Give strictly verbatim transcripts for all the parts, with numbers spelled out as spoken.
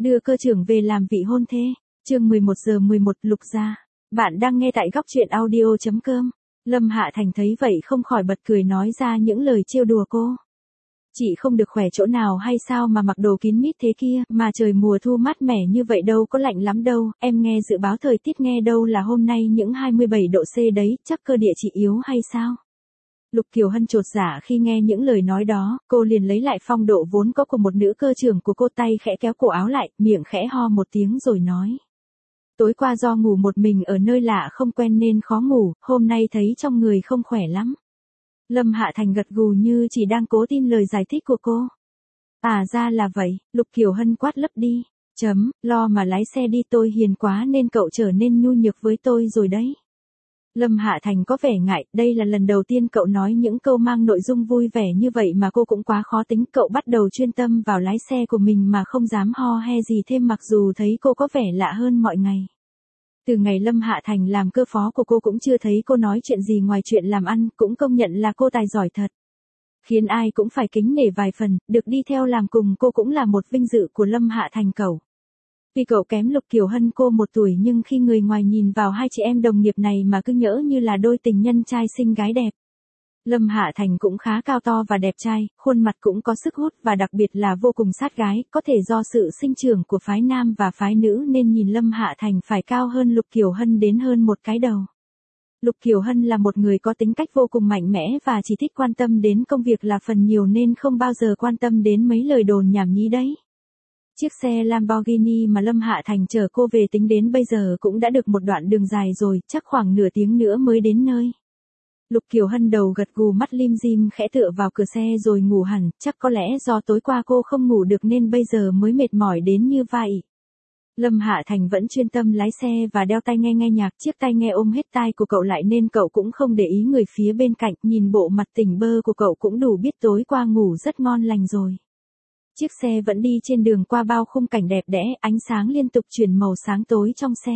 Đưa cơ trưởng về làm vị hôn thê. Chương mười một giờ mười một Lục gia. Bạn đang nghe tại góc truyện audio chấm com. Lâm Hạ Thành thấy vậy không khỏi bật cười nói ra những lời trêu đùa cô. Chị không được khỏe chỗ nào hay sao mà mặc đồ kín mít thế kia, mà trời mùa thu mát mẻ như vậy đâu có lạnh lắm đâu, em nghe dự báo thời tiết nghe đâu là hôm nay những hai mươi bảy độ C đấy, chắc cơ địa chị yếu hay sao? Lục Kiều Hân chột dạ khi nghe những lời nói đó, cô liền lấy lại phong độ vốn có của một nữ cơ trưởng của cô, tay khẽ kéo cổ áo lại, miệng khẽ ho một tiếng rồi nói. Tối qua do ngủ một mình ở nơi lạ không quen nên khó ngủ, hôm nay thấy trong người không khỏe lắm. Lâm Hạ Thành gật gù như chỉ đang cố tin lời giải thích của cô. À ra là vậy, Lục Kiều Hân quát lấp đi. Chấm, lo mà lái xe đi, tôi hiền quá nên cậu trở nên nhu nhược với tôi rồi đấy. Lâm Hạ Thành có vẻ ngại, đây là lần đầu tiên cậu nói những câu mang nội dung vui vẻ như vậy mà cô cũng quá khó tính. Cậu bắt đầu chuyên tâm vào lái xe của mình mà không dám ho he gì thêm, mặc dù thấy cô có vẻ lạ hơn mọi ngày. Từ ngày Lâm Hạ Thành làm cơ phó của cô cũng chưa thấy cô nói chuyện gì ngoài chuyện làm ăn, cũng công nhận là cô tài giỏi thật. Khiến ai cũng phải kính nể vài phần, được đi theo làm cùng cô cũng là một vinh dự của Lâm Hạ Thành cậu. Vì cậu kém Lục Kiều Hân cô một tuổi nhưng khi người ngoài nhìn vào hai chị em đồng nghiệp này mà cứ nhỡ như là đôi tình nhân trai xinh gái đẹp. Lâm Hạ Thành cũng khá cao to và đẹp trai, khuôn mặt cũng có sức hút và đặc biệt là vô cùng sát gái, có thể do sự sinh trưởng của phái nam và phái nữ nên nhìn Lâm Hạ Thành phải cao hơn Lục Kiều Hân đến hơn một cái đầu. Lục Kiều Hân là một người có tính cách vô cùng mạnh mẽ và chỉ thích quan tâm đến công việc là phần nhiều nên không bao giờ quan tâm đến mấy lời đồn nhảm nhí đấy. Chiếc xe Lamborghini mà Lâm Hạ Thành chở cô về tính đến bây giờ cũng đã được một đoạn đường dài rồi, chắc khoảng nửa tiếng nữa mới đến nơi. Lục Kiều Hân đầu gật gù, mắt lim dim khẽ tựa vào cửa xe rồi ngủ hẳn, chắc có lẽ do tối qua cô không ngủ được nên bây giờ mới mệt mỏi đến như vậy. Lâm Hạ Thành vẫn chuyên tâm lái xe và đeo tai nghe nghe nhạc, chiếc tai nghe ôm hết tai của cậu lại nên cậu cũng không để ý người phía bên cạnh, nhìn bộ mặt tỉnh bơ của cậu cũng đủ biết tối qua ngủ rất ngon lành rồi. Chiếc xe vẫn đi trên đường qua bao khung cảnh đẹp đẽ, ánh sáng liên tục chuyển màu sáng tối trong xe.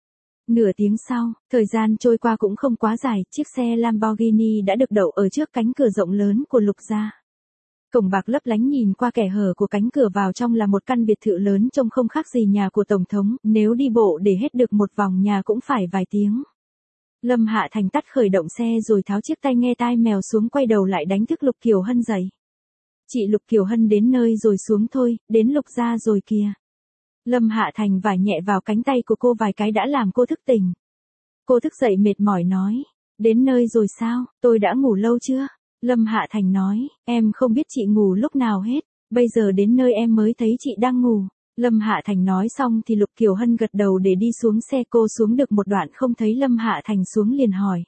Nửa tiếng sau, thời gian trôi qua cũng không quá dài, chiếc xe Lamborghini đã được đậu ở trước cánh cửa rộng lớn của Lục gia. Cổng bạc lấp lánh, nhìn qua kẽ hở của cánh cửa vào trong là một căn biệt thự lớn trông không khác gì nhà của Tổng thống, nếu đi bộ để hết được một vòng nhà cũng phải vài tiếng. Lâm Hạ Thành tắt khởi động xe rồi tháo chiếc tai nghe tai mèo xuống, quay đầu lại đánh thức Lục Kiều Hân dậy. Chị Lục Kiều Hân đến nơi rồi xuống thôi, đến Lục gia rồi kìa. Lâm Hạ Thành vải nhẹ vào cánh tay của cô vài cái đã làm cô thức tỉnh. Cô thức dậy mệt mỏi nói, đến nơi rồi sao, tôi đã ngủ lâu chưa? Lâm Hạ Thành nói, em không biết chị ngủ lúc nào hết, bây giờ đến nơi em mới thấy chị đang ngủ. Lâm Hạ Thành nói xong thì Lục Kiều Hân gật đầu để đi xuống xe, cô xuống được một đoạn không thấy Lâm Hạ Thành xuống liền hỏi.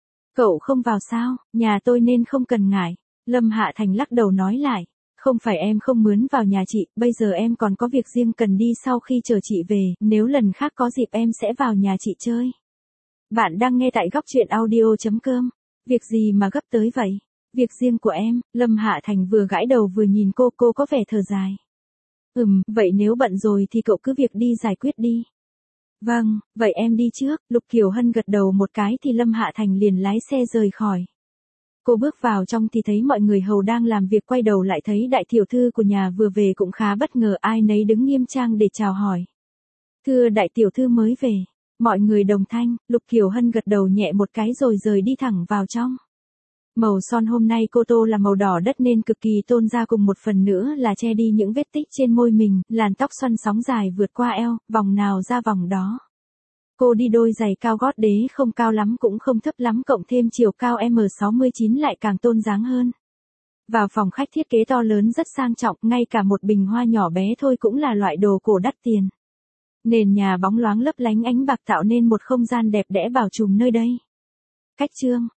Cậu không vào sao, nhà tôi nên không cần ngại. Lâm Hạ Thành lắc đầu nói lại, không phải em không mướn vào nhà chị, bây giờ em còn có việc riêng cần đi sau khi chờ chị về, nếu lần khác có dịp em sẽ vào nhà chị chơi. Bạn đang nghe tại góc truyện audio chấm com. Việc gì mà gấp tới vậy? Việc riêng của em. Lâm Hạ Thành vừa gãi đầu vừa nhìn cô, cô có vẻ thở dài. Ừm, vậy nếu bận rồi thì cậu cứ việc đi giải quyết đi. Vâng, vậy em đi trước. Lục Kiều Hân gật đầu một cái thì Lâm Hạ Thành liền lái xe rời khỏi. Cô bước vào trong thì thấy mọi người hầu đang làm việc, quay đầu lại thấy đại tiểu thư của nhà vừa về cũng khá bất ngờ, ai nấy đứng nghiêm trang để chào hỏi. Thưa đại tiểu thư mới về. Mọi người đồng thanh, Lục Kiều Hân gật đầu nhẹ một cái rồi rời đi thẳng vào trong. Màu son hôm nay cô tô là màu đỏ đất nên cực kỳ tôn ra, cùng một phần nữa là che đi những vết tích trên môi mình, làn tóc xoăn sóng dài vượt qua eo, vòng nào ra vòng đó. Cô đi đôi giày cao gót đế không cao lắm cũng không thấp lắm, cộng thêm chiều cao em sáu mươi chín lại càng tôn dáng hơn. Vào phòng khách thiết kế to lớn rất sang trọng, ngay cả một bình hoa nhỏ bé thôi cũng là loại đồ cổ đắt tiền. Nền nhà bóng loáng lấp lánh ánh bạc tạo nên một không gian đẹp đẽ bao trùm nơi đây. Cách chương